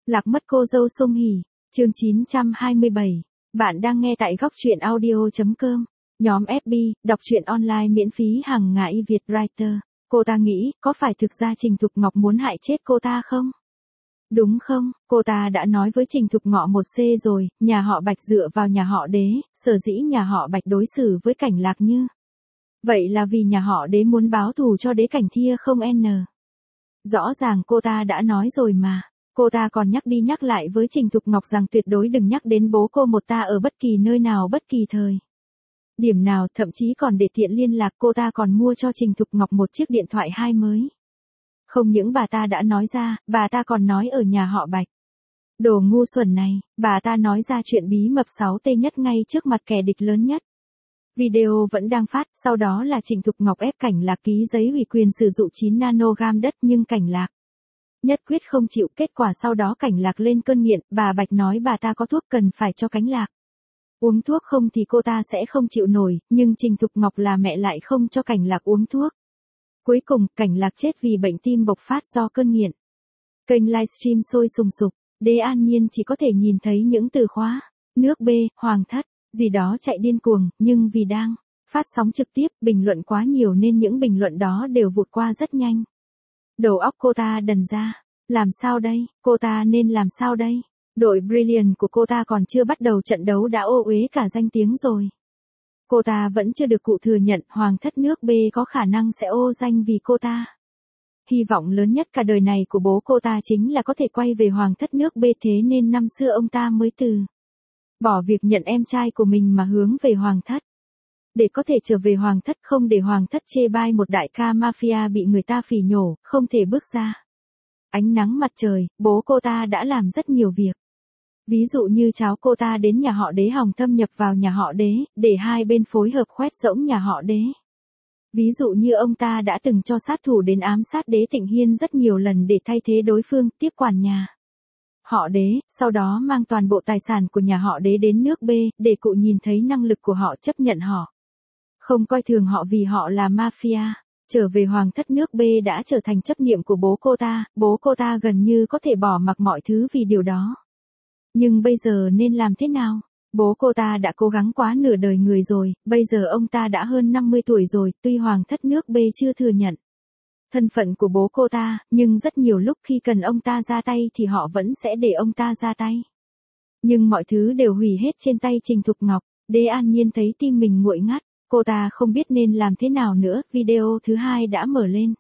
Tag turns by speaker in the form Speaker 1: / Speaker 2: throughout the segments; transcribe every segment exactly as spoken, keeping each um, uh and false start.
Speaker 1: Lạc mất cô dâu Song Hỷ, chương chín trăm hai mươi bảy. Bạn đang nghe tại góc truyện audio.com. Nhóm ép bê, đọc truyện online miễn phí hàng ngày Việt Writer. Cô ta nghĩ, có phải thực ra Trình Thục Ngọc muốn hại chết cô ta không? Đúng không, cô ta đã nói với Trình Thục Ngọ một C rồi, nhà họ Bạch dựa vào nhà họ Đế, sở dĩ nhà họ Bạch đối xử với Cảnh Lạc như vậy là vì nhà họ Đế muốn báo thù cho Đế Cảnh Thia không n. Rõ ràng cô ta đã nói rồi mà. Cô ta còn nhắc đi nhắc lại với Trình Thục Ngọc rằng tuyệt đối đừng nhắc đến bố cô một ta ở bất kỳ nơi nào bất kỳ thời điểm nào, thậm chí còn để tiện liên lạc cô ta còn mua cho Trình Thục Ngọc một chiếc điện thoại hai mới. Không những bà ta đã nói ra, bà ta còn nói ở nhà họ Bạch. Đồ ngu xuẩn này, bà ta nói ra chuyện bí mật sáu T nhất ngay trước mặt kẻ địch lớn nhất. Video vẫn đang phát, sau đó là Trình Thục Ngọc ép Cảnh Lạc ký giấy ủy quyền sử dụng chín nanogam đất nhưng Cảnh Lạc nhất quyết không chịu, kết quả sau đó Cảnh Lạc lên cơn nghiện, bà Bạch nói bà ta có thuốc cần phải cho Cảnh Lạc uống thuốc không thì cô ta sẽ không chịu nổi, nhưng Trình Thục Ngọc là mẹ lại không cho Cảnh Lạc uống thuốc. Cuối cùng, Cảnh Lạc chết vì bệnh tim bộc phát do cơn nghiện. Kênh livestream sôi sùng sục, Đế An Nhiên chỉ có thể nhìn thấy những từ khóa, nước B, hoàng thất, gì đó chạy điên cuồng, nhưng vì đang phát sóng trực tiếp, bình luận quá nhiều nên những bình luận đó đều vụt qua rất nhanh. Đầu óc cô ta đần ra, làm sao đây, cô ta nên làm sao đây? Đội Brilliant của cô ta còn chưa bắt đầu trận đấu đã ô uế cả danh tiếng rồi. Cô ta vẫn chưa được cụ thừa nhận hoàng thất nước B có khả năng sẽ ô danh vì cô ta. Hy vọng lớn nhất cả đời này của bố cô ta chính là có thể quay về hoàng thất nước B, thế nên năm xưa ông ta mới từ bỏ việc nhận em trai của mình mà hướng về hoàng thất. Để có thể trở về hoàng thất, không để hoàng thất chê bai một đại ca mafia bị người ta phỉ nhổ, không thể bước ra ánh nắng mặt trời, bố cô ta đã làm rất nhiều việc. Ví dụ như cháu cô ta đến nhà họ Đế hòng thâm nhập vào nhà họ Đế, để hai bên phối hợp khoét rỗng nhà họ Đế. Ví dụ như ông ta đã từng cho sát thủ đến ám sát Đế Tịnh Hiên rất nhiều lần để thay thế đối phương, tiếp quản nhà họ Đế, sau đó mang toàn bộ tài sản của nhà họ Đế đến nước B, để cụ nhìn thấy năng lực của họ, chấp nhận họ, không coi thường họ vì họ là mafia. Trở về hoàng thất nước B đã trở thành chấp niệm của bố cô ta, bố cô ta gần như có thể bỏ mặc mọi thứ vì điều đó. Nhưng bây giờ nên làm thế nào? Bố cô ta đã cố gắng quá nửa đời người rồi, bây giờ ông ta đã hơn năm mươi tuổi rồi, tuy hoàng thất nước B chưa thừa nhận thân phận của bố cô ta, nhưng rất nhiều lúc khi cần ông ta ra tay thì họ vẫn sẽ để ông ta ra tay. Nhưng mọi thứ đều hủy hết trên tay Trình Thục Ngọc. Đế An Nhiên thấy tim mình nguội ngắt, cô ta không biết nên làm thế nào nữa. Video thứ hai đã mở lên.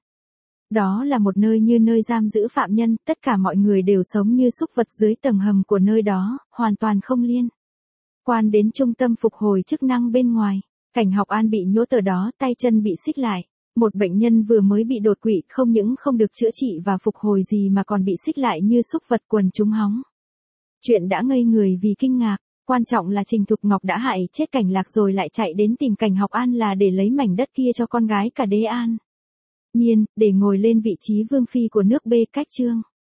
Speaker 1: Đó là một nơi như nơi giam giữ phạm nhân, tất cả mọi người đều sống như súc vật dưới tầng hầm của nơi đó, hoàn toàn không liên quan đến trung tâm phục hồi chức năng bên ngoài. Cảnh Học An bị nhốt ở đó, tay chân bị xích lại. Một bệnh nhân vừa mới bị đột quỵ không những không được chữa trị và phục hồi gì mà còn bị xích lại như súc vật, quần chúng hóng chuyện đã ngây người vì kinh ngạc. Quan trọng là Trình Thục Ngọc đã hại chết Cảnh Lạc rồi lại chạy đến tìm Cảnh Học An là để lấy mảnh đất kia cho con gái cả Đế An Nhiên, để ngồi lên vị trí vương phi của nước B. Cách chương